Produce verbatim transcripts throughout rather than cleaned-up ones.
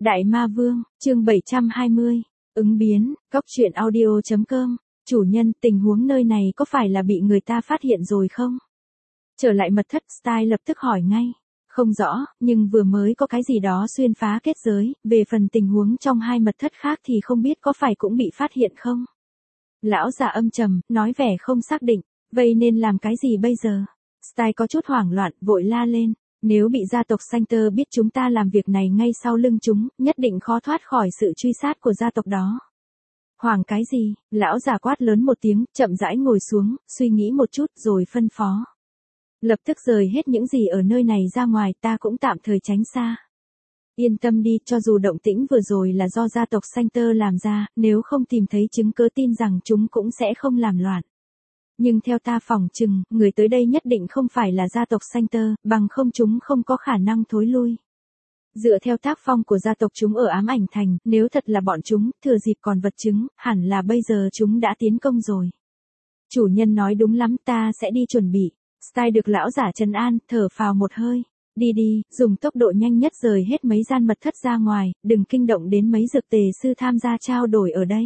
Đại Ma Vương, chương bảy trăm hai mươi, ứng biến, góc truyện audio chấm com, chủ nhân, tình huống nơi này có phải là bị người ta phát hiện rồi không? Trở lại mật thất, Style lập tức hỏi ngay. Không rõ, nhưng vừa mới có cái gì đó xuyên phá kết giới, về phần tình huống trong hai mật thất khác thì không biết có phải cũng bị phát hiện không? Lão già âm trầm, nói vẻ không xác định, vậy nên làm cái gì bây giờ? Style có chút hoảng loạn, vội la lên. Nếu bị gia tộc Sanctor biết chúng ta làm việc này ngay sau lưng chúng, nhất định khó thoát khỏi sự truy sát của gia tộc đó. Hoàng cái gì? Lão già quát lớn một tiếng, chậm rãi ngồi xuống, suy nghĩ một chút rồi phân phó. Lập tức rời hết những gì ở nơi này ra ngoài, ta cũng tạm thời tránh xa. Yên tâm đi, cho dù động tĩnh vừa rồi là do gia tộc Sanctor làm ra, nếu không tìm thấy chứng cứ tin rằng chúng cũng sẽ không làm loạn. Nhưng theo ta phỏng chừng, người tới đây nhất định không phải là gia tộc Sanctor, bằng không chúng không có khả năng thối lui. Dựa theo tác phong của gia tộc chúng ở Ám Ảnh Thành, nếu thật là bọn chúng, thừa dịp còn vật chứng, hẳn là bây giờ chúng đã tiến công rồi. Chủ nhân nói đúng lắm, ta sẽ đi chuẩn bị. Style được lão giả trấn an, thở phào một hơi. Đi đi, dùng tốc độ nhanh nhất rời hết mấy gian mật thất ra ngoài, đừng kinh động đến mấy dược tề sư tham gia trao đổi ở đây.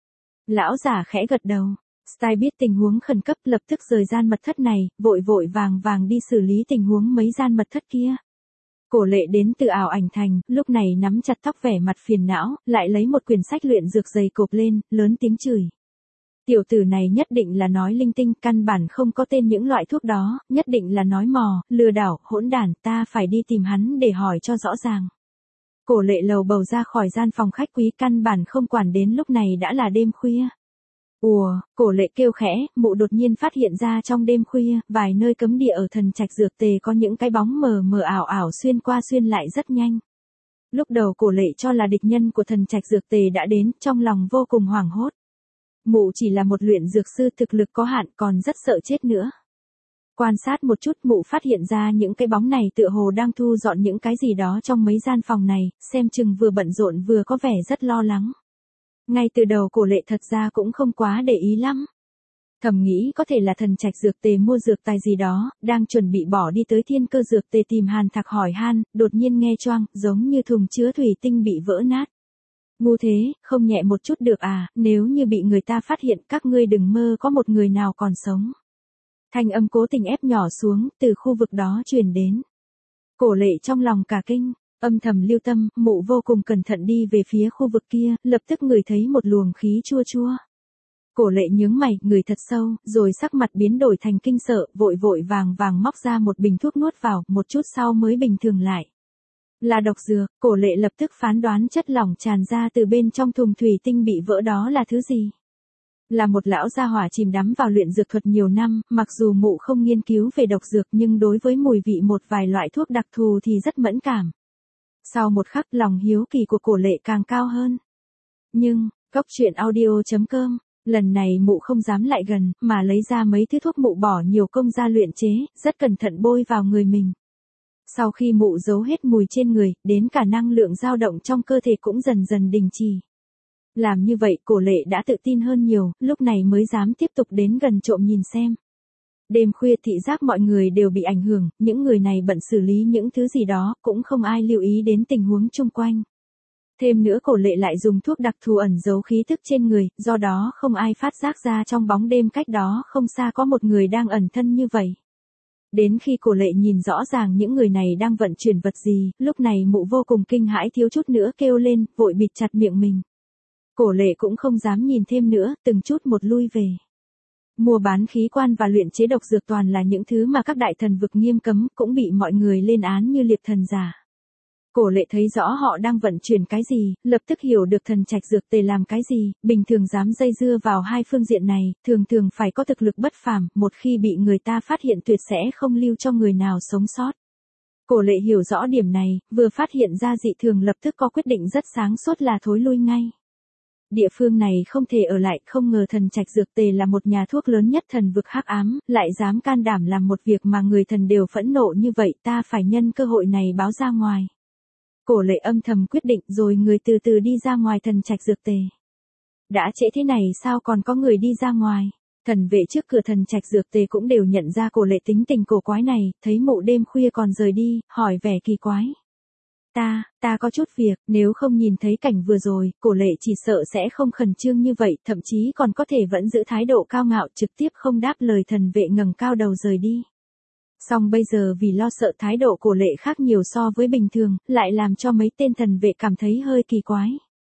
Lão giả khẽ gật đầu. Style biết tình huống khẩn cấp, lập tức rời gian mật thất này, vội vội vàng vàng đi xử lý tình huống mấy gian mật thất kia. Cổ Lệ đến từ Ảo Ảnh Thành, lúc này nắm chặt tóc vẻ mặt phiền não, lại lấy một quyển sách luyện dược dày cộp lên, lớn tiếng chửi. Tiểu tử này nhất định là nói linh tinh, căn bản không có tên những loại thuốc đó, nhất định là nói mò, lừa đảo, hỗn đản, ta phải đi tìm hắn để hỏi cho rõ ràng. Cổ Lệ lầu bầu ra khỏi gian phòng khách quý, căn bản không quản đến lúc này đã là đêm khuya. Ùa, Cổ Lệ kêu khẽ, mụ đột nhiên phát hiện ra trong đêm khuya, vài nơi cấm địa ở thần trạch dược tề có những cái bóng mờ mờ ảo ảo xuyên qua xuyên lại rất nhanh. Lúc đầu Cổ Lệ cho là địch nhân của thần trạch dược tề đã đến, trong lòng vô cùng hoảng hốt. Mụ chỉ là một luyện dược sư, thực lực có hạn, còn rất sợ chết nữa. Quan sát một chút, mụ phát hiện ra những cái bóng này tựa hồ đang thu dọn những cái gì đó trong mấy gian phòng này, xem chừng vừa bận rộn vừa có vẻ rất lo lắng. Ngay từ đầu Cổ Lệ thật ra cũng không quá để ý lắm. Thầm nghĩ có thể là thần trạch dược tề mua dược tài gì đó, đang chuẩn bị bỏ đi tới thiên cơ dược tề tìm Hàn Thạc hỏi han, đột nhiên nghe choang, giống như thùng chứa thủy tinh bị vỡ nát. Ngu thế, không nhẹ một chút được à, nếu như bị người ta phát hiện các ngươi đừng mơ có một người nào còn sống. Thanh âm cố tình ép nhỏ xuống, từ khu vực đó truyền đến. Cổ Lệ trong lòng cả kinh. Âm thầm lưu tâm, mụ vô cùng cẩn thận đi về phía khu vực kia, lập tức ngửi thấy một luồng khí chua chua. Cổ Lệ nhướng mày, ngửi thật sâu, rồi sắc mặt biến đổi thành kinh sợ, vội vội vàng vàng móc ra một bình thuốc nuốt vào, một chút sau mới bình thường lại. Là độc dược, Cổ Lệ lập tức phán đoán chất lỏng tràn ra từ bên trong thùng thủy tinh bị vỡ đó là thứ gì. Là một lão gia hỏa chìm đắm vào luyện dược thuật nhiều năm, mặc dù mụ không nghiên cứu về độc dược nhưng đối với mùi vị một vài loại thuốc đặc thù thì rất mẫn cảm. Sau một khắc, lòng hiếu kỳ của Cổ Lệ càng cao hơn. Nhưng, góc truyện audio chấm com, lần này mụ không dám lại gần, mà lấy ra mấy thứ thuốc mụ bỏ nhiều công ra luyện chế, rất cẩn thận bôi vào người mình. Sau khi mụ giấu hết mùi trên người, đến cả năng lượng dao động trong cơ thể cũng dần dần đình chỉ. Làm như vậy, Cổ Lệ đã tự tin hơn nhiều, lúc này mới dám tiếp tục đến gần trộm nhìn xem. Đêm khuya thị giác mọi người đều bị ảnh hưởng, những người này bận xử lý những thứ gì đó, cũng không ai lưu ý đến tình huống chung quanh. Thêm nữa Cổ Lệ lại dùng thuốc đặc thù ẩn giấu khí thức trên người, do đó không ai phát giác ra trong bóng đêm cách đó không xa có một người đang ẩn thân như vậy. Đến khi Cổ Lệ nhìn rõ ràng những người này đang vận chuyển vật gì, lúc này mụ vô cùng kinh hãi, thiếu chút nữa kêu lên, vội bịt chặt miệng mình. Cổ Lệ cũng không dám nhìn thêm nữa, từng chút một lui về. Mua bán khí quan và luyện chế độc dược toàn là những thứ mà các đại thần vực nghiêm cấm, cũng bị mọi người lên án như liệp thần giả. Cổ Lệ thấy rõ họ đang vận chuyển cái gì, lập tức hiểu được thần trạch dược tề làm cái gì, bình thường dám dây dưa vào hai phương diện này, thường thường phải có thực lực bất phàm, một khi bị người ta phát hiện tuyệt sẽ không lưu cho người nào sống sót. Cổ Lệ hiểu rõ điểm này, vừa phát hiện ra dị thường lập tức có quyết định rất sáng suốt là thối lui ngay. Địa phương này không thể ở lại, không ngờ thần trạch dược tề là một nhà thuốc lớn nhất thần vực hắc ám, lại dám can đảm làm một việc mà người thần đều phẫn nộ như vậy, ta phải nhân cơ hội này báo ra ngoài. Cổ Lệ âm thầm quyết định rồi người từ từ đi ra ngoài thần trạch dược tề. Đã trễ thế này sao còn có người đi ra ngoài? Thần vệ trước cửa thần trạch dược tề cũng đều nhận ra Cổ Lệ tính tình cổ quái này, thấy mụ đêm khuya còn rời đi, hỏi vẻ kỳ quái. ta, ta có chút việc, nếu không nhìn thấy cảnh vừa rồi, Cổ Lệ chỉ sợ sẽ không khẩn trương như vậy, thậm chí còn có thể vẫn giữ thái độ cao ngạo trực tiếp không đáp lời thần vệ ngẩng cao đầu rời đi. Song bây giờ vì lo sợ thái độ Cổ Lệ khác nhiều so với bình thường, lại làm cho mấy tên thần vệ cảm thấy hơi kỳ quái.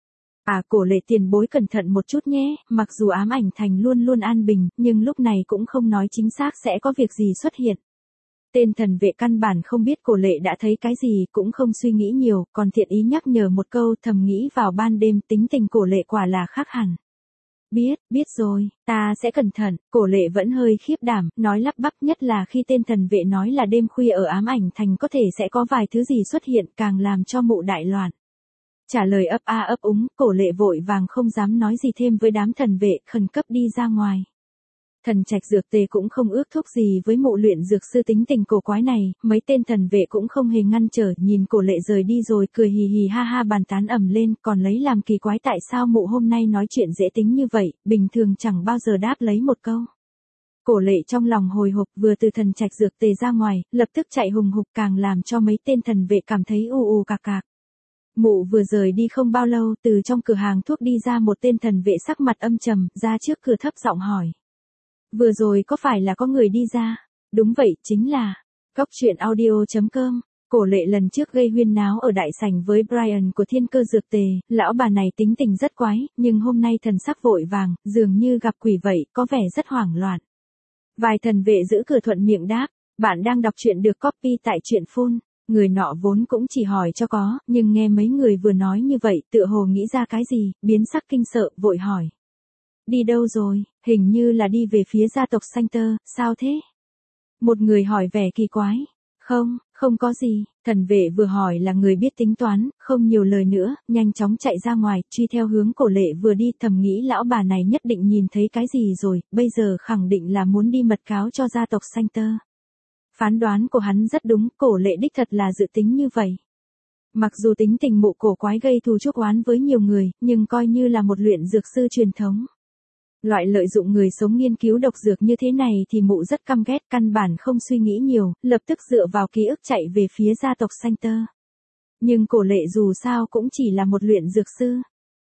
À, Cổ Lệ tiền bối cẩn thận một chút nhé, mặc dù ám ảnh thành luôn luôn an bình, nhưng lúc này cũng không nói chính xác sẽ có việc gì xuất hiện. Tên thần vệ căn bản không biết Cổ Lệ đã thấy cái gì, cũng không suy nghĩ nhiều, còn thiện ý nhắc nhở một câu, thầm nghĩ vào ban đêm tính tình Cổ Lệ quả là khác hẳn. Biết, biết rồi, ta sẽ cẩn thận. Cổ Lệ vẫn hơi khiếp đảm, nói lắp bắp, nhất là khi tên thần vệ nói là đêm khuya ở ám ảnh thành có thể sẽ có vài thứ gì xuất hiện, càng làm cho mụ đại loạn. Trả lời ấp a ấp úng, Cổ Lệ vội vàng không dám nói gì thêm với đám thần vệ, khẩn cấp đi ra ngoài. Thần trạch dược tề cũng không ước thúc gì với mụ luyện dược sư tính tình cổ quái này, mấy tên thần vệ cũng không hề ngăn trở, nhìn Cổ Lệ rời đi rồi cười hì hì ha ha bàn tán ầm lên, còn lấy làm kỳ quái tại sao mụ hôm nay nói chuyện dễ tính như vậy, bình thường chẳng bao giờ đáp lấy một câu. Cổ Lệ trong lòng hồi hộp, vừa từ thần trạch dược tề ra ngoài, lập tức chạy hùng hục, càng làm cho mấy tên thần vệ cảm thấy u u cạc cạc. Mụ vừa rời đi không bao lâu, từ trong cửa hàng thuốc đi ra một tên thần vệ sắc mặt âm trầm, ra trước cửa thấp giọng hỏi. Vừa rồi có phải là có người đi ra? Đúng vậy, chính là. Góc truyện audio chấm com. Cổ Lệ lần trước gây huyên náo ở đại sảnh với Brian của Thiên Cơ Dược Tề, lão bà này tính tình rất quái, nhưng hôm nay thần sắc vội vàng, dường như gặp quỷ vậy, có vẻ rất hoảng loạn. Vài thần vệ giữ cửa thuận miệng đáp, bạn đang đọc truyện được copy tại truyện phone. Người nọ vốn cũng chỉ hỏi cho có, nhưng nghe mấy người vừa nói như vậy, tựa hồ nghĩ ra cái gì, biến sắc kinh sợ, vội hỏi. Đi đâu rồi, hình như là đi về phía gia tộc Sanctor, sao thế? Một người hỏi vẻ kỳ quái. Không, không có gì, thần vệ vừa hỏi là người biết tính toán, không nhiều lời nữa, nhanh chóng chạy ra ngoài, truy theo hướng Cổ Lệ vừa đi, thầm nghĩ lão bà này nhất định nhìn thấy cái gì rồi, bây giờ khẳng định là muốn đi mật cáo cho gia tộc Sanctor. Phán đoán của hắn rất đúng, Cổ Lệ đích thật là dự tính như vậy. Mặc dù tính tình mụ cổ quái gây thù chuốc oán với nhiều người, nhưng coi như là một luyện dược sư truyền thống. Loại lợi dụng người sống nghiên cứu độc dược như thế này thì mụ rất căm ghét, căn bản không suy nghĩ nhiều, lập tức dựa vào ký ức chạy về phía gia tộc Sanctor. Nhưng Cổ Lệ dù sao cũng chỉ là một luyện dược sư.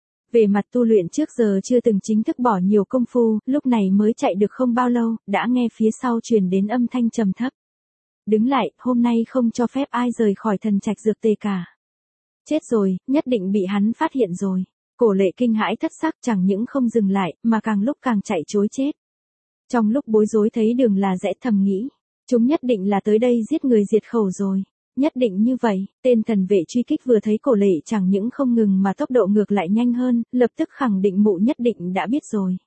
Về mặt tu luyện trước giờ chưa từng chính thức bỏ nhiều công phu, lúc này mới chạy được không bao lâu, đã nghe phía sau truyền đến âm thanh trầm thấp. Đứng lại, hôm nay không cho phép ai rời khỏi thần trạch dược tề cả. Chết rồi, nhất định bị hắn phát hiện rồi. Cổ Lệ kinh hãi thất sắc, chẳng những không dừng lại, mà càng lúc càng chạy trối chết. Trong lúc bối rối thấy đường là rẽ, thầm nghĩ, chúng nhất định là tới đây giết người diệt khẩu rồi. Nhất định như vậy, tên thần vệ truy kích vừa thấy Cổ Lệ chẳng những không ngừng mà tốc độ ngược lại nhanh hơn, lập tức khẳng định mụ nhất định đã biết rồi.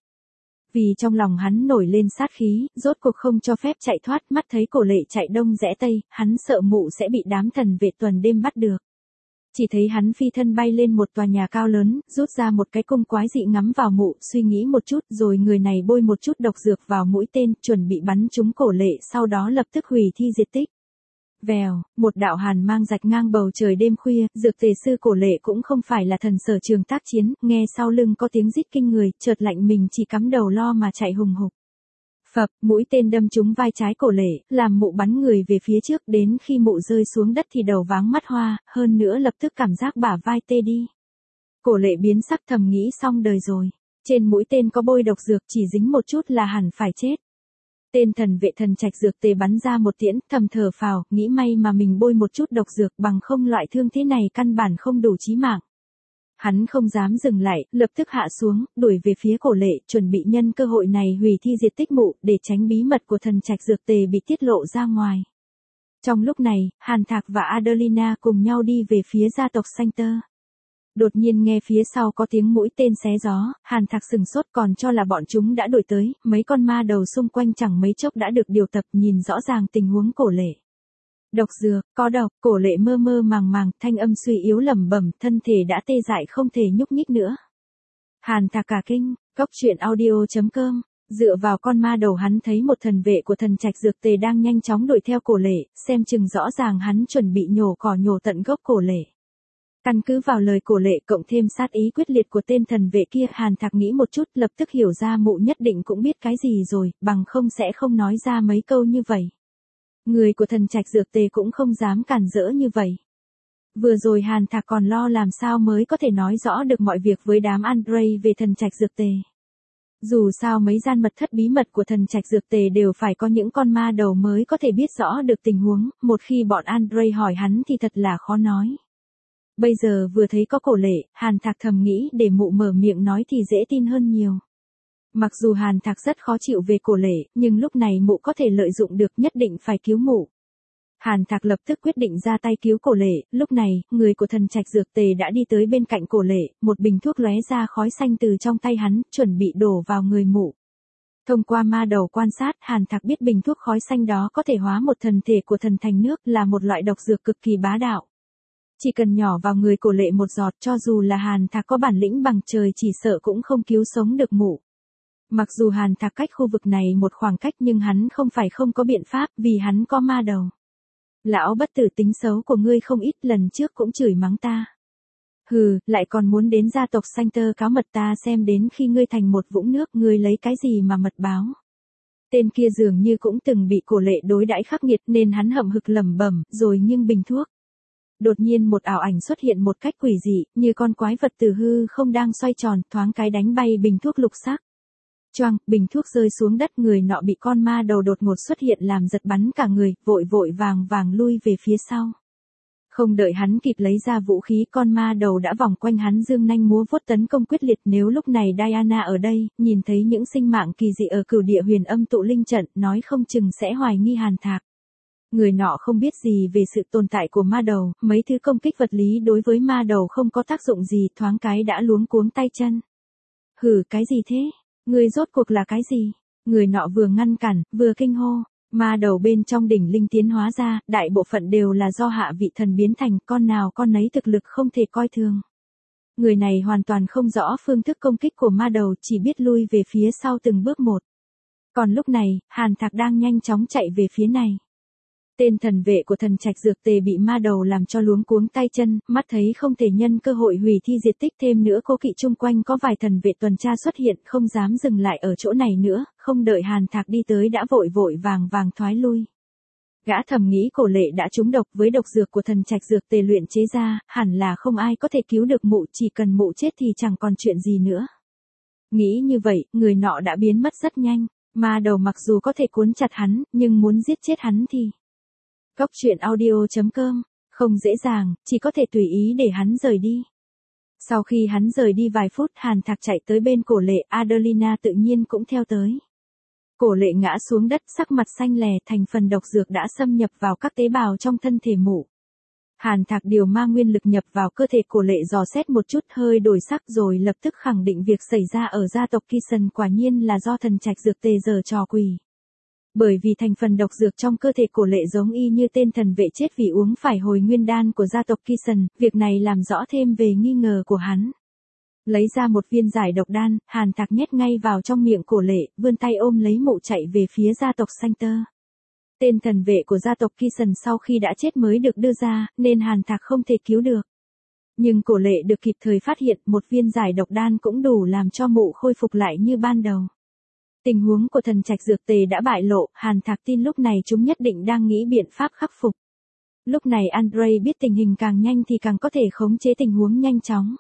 Vì trong lòng hắn nổi lên sát khí, rốt cuộc không cho phép chạy thoát, mắt thấy Cổ Lệ chạy đông rẽ tây, hắn sợ mụ sẽ bị đám thần vệ tuần đêm bắt được. Chỉ thấy hắn phi thân bay lên một tòa nhà cao lớn, rút ra một cái cung quái dị ngắm vào mụ, suy nghĩ một chút, rồi người này bôi một chút độc dược vào mũi tên, chuẩn bị bắn trúng Cổ Lệ, sau đó lập tức hủy thi diệt tích. Vèo, một đạo hàn mang rạch ngang bầu trời đêm khuya, dược tề sư Cổ Lệ cũng không phải là thần sở trường tác chiến, nghe sau lưng có tiếng rít kinh người, chợt lạnh mình chỉ cắm đầu lo mà chạy hùng hục. Phập, mũi tên đâm trúng vai trái Cổ Lệ, làm mụ bắn người về phía trước, đến khi mụ rơi xuống đất thì đầu váng mắt hoa, hơn nữa lập tức cảm giác bả vai tê đi. Cổ Lệ biến sắc, thầm nghĩ xong đời rồi. Trên mũi tên có bôi độc dược, chỉ dính một chút là hẳn phải chết. Tên thần vệ thần trạch dược tề bắn ra một tiễn, thầm thở phào, nghĩ may mà mình bôi một chút độc dược, bằng không loại thương thế này căn bản không đủ chí mạng. Hắn không dám dừng lại, lập tức hạ xuống, đuổi về phía Cổ Lệ, chuẩn bị nhân cơ hội này hủy thi diệt tích mụ, để tránh bí mật của thần trạch dược tề bị tiết lộ ra ngoài. Trong lúc này, Hàn Thạc và Adelina cùng nhau đi về phía gia tộc Sanctor. Đột nhiên nghe phía sau có tiếng mũi tên xé gió, Hàn Thạc sừng sốt, còn cho là bọn chúng đã đuổi tới, mấy con ma đầu xung quanh chẳng mấy chốc đã được điều tập, nhìn rõ ràng tình huống Cổ Lệ. Độc dược, có độc, Cổ Lệ mơ mơ màng màng, thanh âm suy yếu lẩm bẩm, thân thể đã tê dại không thể nhúc nhích nữa. Hàn Thạc cả kinh, góc truyện audio chấm com. Dựa vào con ma đầu hắn thấy một thần vệ của thần trạch dược tề đang nhanh chóng đuổi theo Cổ Lệ, xem chừng rõ ràng hắn chuẩn bị nhổ cỏ nhổ tận gốc Cổ Lệ. Căn cứ vào lời Cổ Lệ cộng thêm sát ý quyết liệt của tên thần vệ kia, Hàn Thạc nghĩ một chút, lập tức hiểu ra mụ nhất định cũng biết cái gì rồi, bằng không sẽ không nói ra mấy câu như vậy. Người của thần trạch dược tề cũng không dám cản rỡ như vậy. Vừa rồi Hàn Thạc còn lo làm sao mới có thể nói rõ được mọi việc với đám Andrei về thần trạch dược tề. Dù sao mấy gian mật thất bí mật của thần trạch dược tề đều phải có những con ma đầu mới có thể biết rõ được tình huống, một khi bọn Andrei hỏi hắn thì thật là khó nói. Bây giờ vừa thấy có cổ lệ, Hàn Thạc thầm nghĩ để mụ mở miệng nói thì dễ tin hơn nhiều. Mặc dù Hàn Thạc rất khó chịu về cổ lệ, nhưng lúc này mụ có thể lợi dụng được, nhất định phải cứu mụ. Hàn Thạc lập tức quyết định ra tay cứu cổ lệ, lúc này, người của thần trạch dược tề đã đi tới bên cạnh cổ lệ, một bình thuốc lóe ra khói xanh từ trong tay hắn, chuẩn bị đổ vào người mụ. Thông qua ma đầu quan sát, Hàn Thạc biết bình thuốc khói xanh đó có thể hóa một thần thể của thần thành nước, là một loại độc dược cực kỳ bá đạo. Chỉ cần nhỏ vào người cổ lệ một giọt, cho dù là Hàn Thạc có bản lĩnh bằng trời chỉ sợ cũng không cứu sống được mụ. Mặc dù Hàn Thạc cách khu vực này một khoảng cách nhưng hắn không phải không có biện pháp, vì hắn có ma đầu. Lão bất tử, tính xấu của ngươi không ít, lần trước cũng chửi mắng ta. Hừ, lại còn muốn đến gia tộc xanh tơ cáo mật ta xem đến khi ngươi thành một vũng nước ngươi lấy cái gì mà mật báo. Tên kia dường như cũng từng bị cổ lệ đối đãi khắc nghiệt nên hắn hậm hực lẩm bẩm rồi nghiêng bình thuốc. Đột nhiên một ảo ảnh xuất hiện một cách quỷ dị, như con quái vật từ hư không đang xoay tròn, thoáng cái đánh bay bình thuốc lục sắc. Choang, bình thuốc rơi xuống đất, người nọ bị con ma đầu đột ngột xuất hiện làm giật bắn cả người, vội vội vàng vàng lui về phía sau. Không đợi hắn kịp lấy ra vũ khí, con ma đầu đã vòng quanh hắn dương nanh múa vuốt tấn công quyết liệt. Nếu lúc này Diana ở đây, nhìn thấy những sinh mạng kỳ dị ở cửu địa huyền âm tụ linh trận, nói không chừng sẽ hoài nghi Hàn Thạc. Người nọ không biết gì về sự tồn tại của ma đầu, mấy thứ công kích vật lý đối với ma đầu không có tác dụng gì, thoáng cái đã luống cuống tay chân. Hừ, cái gì thế? Người rốt cuộc là cái gì? Người nọ vừa ngăn cản, vừa kinh hô. Ma đầu bên trong đỉnh linh tiến hóa ra, đại bộ phận đều là do hạ vị thần biến thành, con nào con nấy thực lực không thể coi thường. Người này hoàn toàn không rõ phương thức công kích của ma đầu, chỉ biết lui về phía sau từng bước một. Còn lúc này, Hàn Thạc đang nhanh chóng chạy về phía này. Tên thần vệ của thần trạch dược tề bị ma đầu làm cho luống cuống tay chân, mắt thấy không thể nhân cơ hội hủy thi diệt tích, thêm nữa cố kỵ chung quanh có vài thần vệ tuần tra xuất hiện, không dám dừng lại ở chỗ này nữa, không đợi Hàn Thạc đi tới đã vội vội vàng vàng thoái lui. Gã thầm nghĩ cổ lệ đã trúng độc, với độc dược của thần trạch dược tề luyện chế ra, hẳn là không ai có thể cứu được mụ, chỉ cần mụ chết thì chẳng còn chuyện gì nữa. Nghĩ như vậy, người nọ đã biến mất rất nhanh, ma đầu mặc dù có thể cuốn chặt hắn, nhưng muốn giết chết hắn thì... Cốc truyện audio chấm com, không dễ dàng, chỉ có thể tùy ý để hắn rời đi. Sau khi hắn rời đi vài phút, Hàn Thạc chạy tới bên cổ lệ, Adelina tự nhiên cũng theo tới. Cổ lệ ngã xuống đất, sắc mặt xanh lè, thành phần độc dược đã xâm nhập vào các tế bào trong thân thể mụ. Hàn Thạc điều ma nguyên lực nhập vào cơ thể cổ lệ, dò xét một chút, hơi đổi sắc rồi lập tức khẳng định việc xảy ra ở gia tộc Kison quả nhiên là do thần trạch dược tề giở trò quỷ. Bởi vì thành phần độc dược trong cơ thể cổ lệ giống y như tên thần vệ chết vì uống phải hồi nguyên đan của gia tộc Kison, việc này làm rõ thêm về nghi ngờ của hắn. Lấy ra một viên giải độc đan, Hàn Thạc nhét ngay vào trong miệng cổ lệ, vươn tay ôm lấy mụ chạy về phía gia tộc Xanh Tơ. Tên thần vệ của gia tộc Kison sau khi đã chết mới được đưa ra, nên Hàn Thạc không thể cứu được. Nhưng cổ lệ được kịp thời phát hiện, một viên giải độc đan cũng đủ làm cho mụ khôi phục lại như ban đầu. Tình huống của thần trạch dược tề đã bại lộ, Hàn Thạc tin lúc này chúng nhất định đang nghĩ biện pháp khắc phục. Lúc này Andrei biết tình hình càng nhanh thì càng có thể khống chế tình huống nhanh chóng.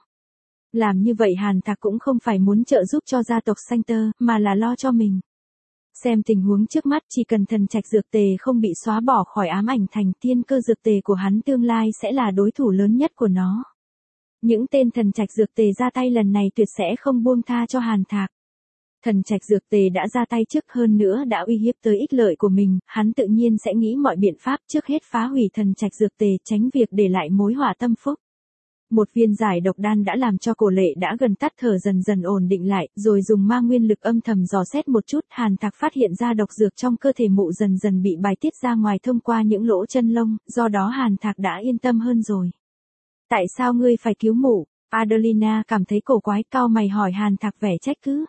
Làm như vậy Hàn Thạc cũng không phải muốn trợ giúp cho gia tộc Xanh Tơ, mà là lo cho mình. Xem tình huống trước mắt, chỉ cần thần trạch dược tề không bị xóa bỏ khỏi ám ảnh thành, tiên cơ dược tề của hắn tương lai sẽ là đối thủ lớn nhất của nó. Những tên thần trạch dược tề ra tay lần này tuyệt sẽ không buông tha cho Hàn Thạc. Thần trạch dược tề đã ra tay trước, hơn nữa đã uy hiếp tới ích lợi của mình, hắn tự nhiên sẽ nghĩ mọi biện pháp trước hết phá hủy thần trạch dược tề, tránh việc để lại mối họa tâm phúc. Một viên giải độc đan đã làm cho cổ lệ đã gần tắt thở dần dần ổn định lại, rồi dùng ma nguyên lực âm thầm dò xét một chút, Hàn Thạc phát hiện ra độc dược trong cơ thể mụ dần dần bị bài tiết ra ngoài thông qua những lỗ chân lông, do đó Hàn Thạc đã yên tâm hơn rồi. Tại sao ngươi phải cứu mụ? Adelina cảm thấy cổ quái, cau mày hỏi Hàn Thạc vẻ trách cứ.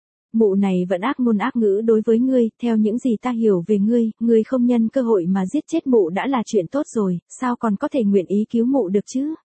Mụ này vẫn ác ngôn ác ngữ đối với ngươi, theo những gì ta hiểu về ngươi, ngươi không nhân cơ hội mà giết chết mụ đã là chuyện tốt rồi, sao còn có thể nguyện ý cứu mụ được chứ?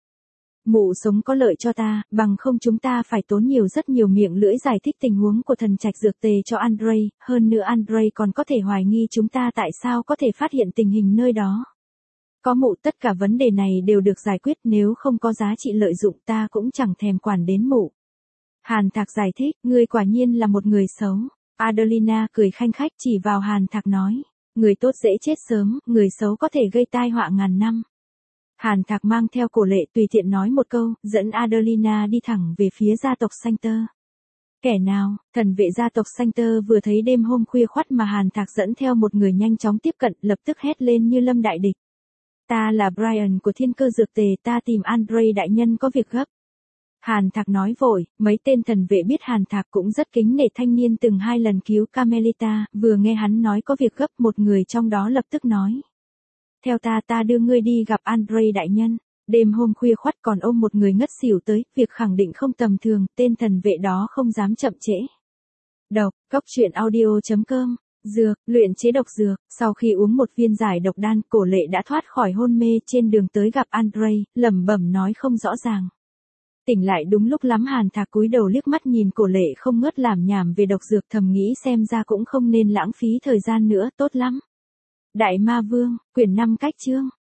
Mụ sống có lợi cho ta, bằng không chúng ta phải tốn nhiều rất nhiều miệng lưỡi giải thích tình huống của thần trạch dược tề cho Andrei, hơn nữa Andrei còn có thể hoài nghi chúng ta tại sao có thể phát hiện tình hình nơi đó. Có mụ tất cả vấn đề này đều được giải quyết, nếu không có giá trị lợi dụng ta cũng chẳng thèm quản đến mụ. Hàn Thạc giải thích, ngươi quả nhiên là một người xấu. Adelina cười khanh khách chỉ vào Hàn Thạc nói, người tốt dễ chết sớm, người xấu có thể gây tai họa ngàn năm. Hàn Thạc mang theo Cổ Lệ tùy tiện nói một câu, dẫn Adelina đi thẳng về phía gia tộc Sancter. Kẻ nào? Thần vệ gia tộc Sancter vừa thấy đêm hôm khuya khoắt mà Hàn Thạc dẫn theo một người nhanh chóng tiếp cận, lập tức hét lên như lâm đại địch. Ta là Brian của Thiên Cơ Dược Tề, ta tìm Andre đại nhân có việc gấp. Hàn Thạc nói vội, mấy tên thần vệ biết Hàn Thạc cũng rất kính nể thanh niên từng hai lần cứu Carmelita, vừa nghe hắn nói có việc gấp, một người trong đó lập tức nói. Theo ta ta đưa ngươi đi gặp Andre đại nhân. Đêm hôm khuya khoắt còn ôm một người ngất xỉu tới, việc khẳng định không tầm thường, tên thần vệ đó không dám chậm trễ. Đọc, Cốc truyện audio chấm com, dược, luyện chế độc dược, sau khi uống một viên giải độc đan, Cổ Lệ đã thoát khỏi hôn mê, trên đường tới gặp Andre, lẩm bẩm nói không rõ ràng. Tỉnh lại đúng lúc lắm, Hàn Thạc cúi đầu liếc mắt nhìn Cổ Lệ không ngớt làm nhảm về độc dược, thầm nghĩ xem ra cũng không nên lãng phí thời gian nữa, tốt lắm. Đại Ma Vương, quyển năm cách chương.